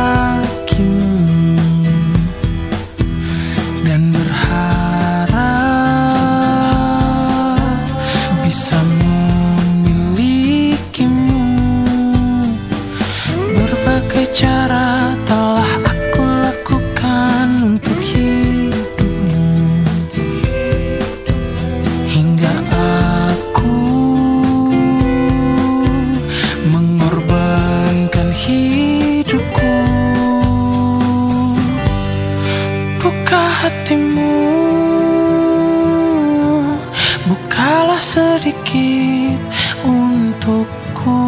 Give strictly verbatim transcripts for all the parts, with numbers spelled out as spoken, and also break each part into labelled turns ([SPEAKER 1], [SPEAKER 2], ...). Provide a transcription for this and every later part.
[SPEAKER 1] membawakimu dan berharap bisa memilikimu. Berbagai cara telah aku lakukan untuk hidupmu, hingga aku mengorbankan hidupku. Buka hatimu, bukalah sedikit untukku,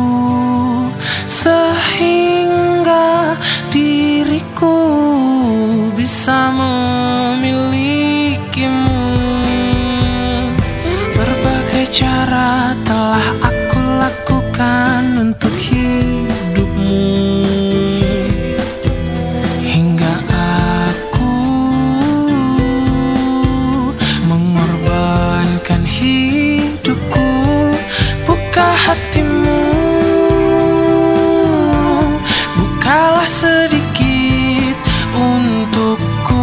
[SPEAKER 1] sehingga diriku bisa memilikimu. Berbagai cara telah aku lakukan untuk hidupmu, hingga aku mengorbankan hidupku. Buka hatimu, bukalah sedikit untukku,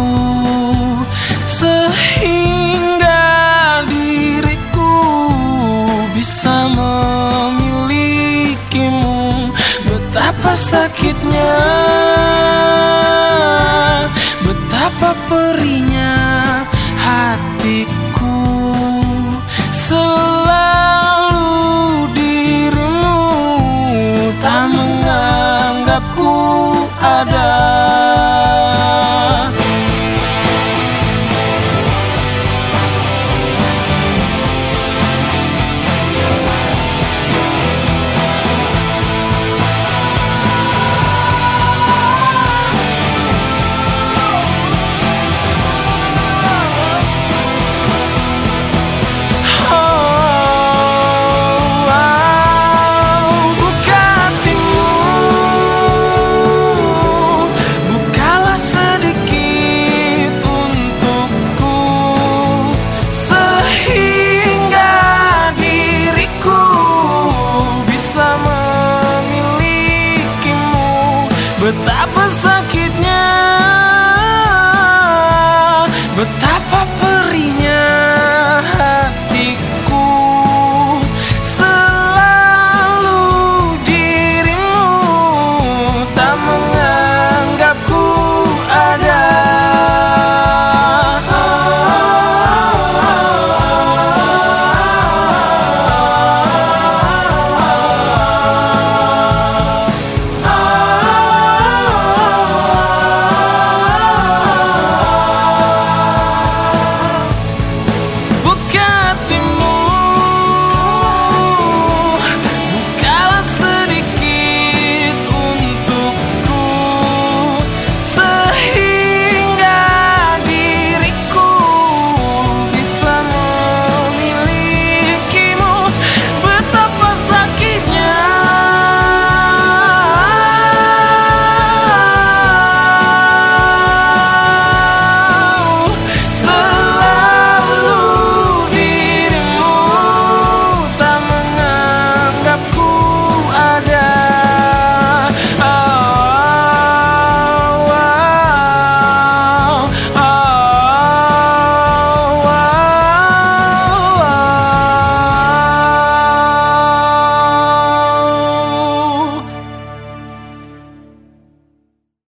[SPEAKER 1] sehingga diriku bisa memilikimu. Betapa sakitnya, betapa perihnya hatiku, selalu dirimu tak menganggapku ada. Betapa sakitnya, betapa perihnya